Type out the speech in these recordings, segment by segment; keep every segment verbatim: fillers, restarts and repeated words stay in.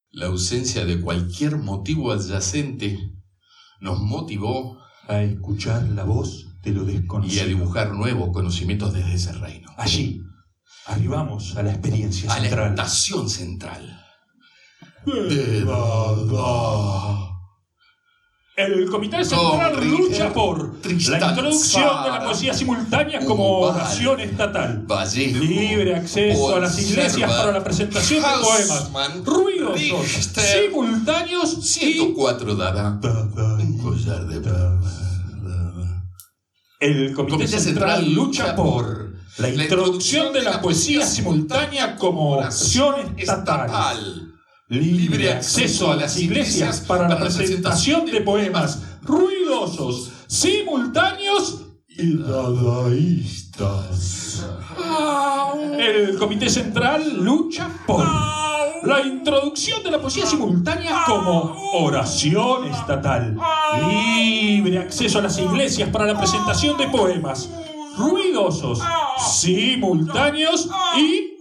La ausencia de cualquier motivo adyacente nos motivó a escuchar la voz de lo desconocido y a dibujar nuevos conocimientos desde ese reino. Allí arribamos a la experiencia a central. la estación central. De Dada. El Comité Central Con lucha por Tristan la introducción Tzara, de la poesía simultánea como Ubal, oración estatal. Vallejo, Libre acceso a las Conserva, iglesias para la presentación de Hausmann, poemas. Ruidosos, Richter, simultáneos ciento y... cuatro Dada. Un collar de perlas. El Comité, Comité Central lucha por la introducción de la poesía simultánea como oración estatal. Libre acceso a las iglesias para la presentación de poemas ruidosos, simultáneos y dadaístas. El Comité Central lucha por la introducción de la poesía simultánea como oración estatal. Libre acceso a las iglesias para la presentación de poemas ruidosos, simultáneos y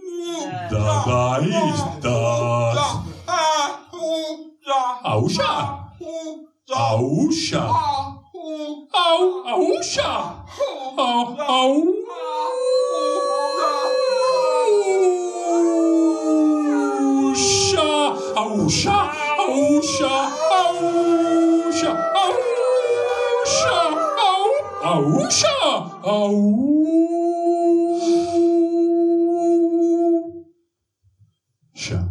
dadaístas. ¡Aulla! ¡Aulla! ¡Au! ¡Aulla! ¡Au! ¡Au! ¡Aulla! ¡Aulla! ¡Aulla! ¡Aulla! ¡Aulla! ¡Aulla!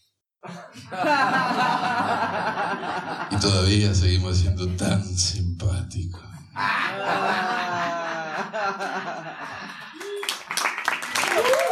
Y todavía seguimos siendo tan simpáticos. Ah.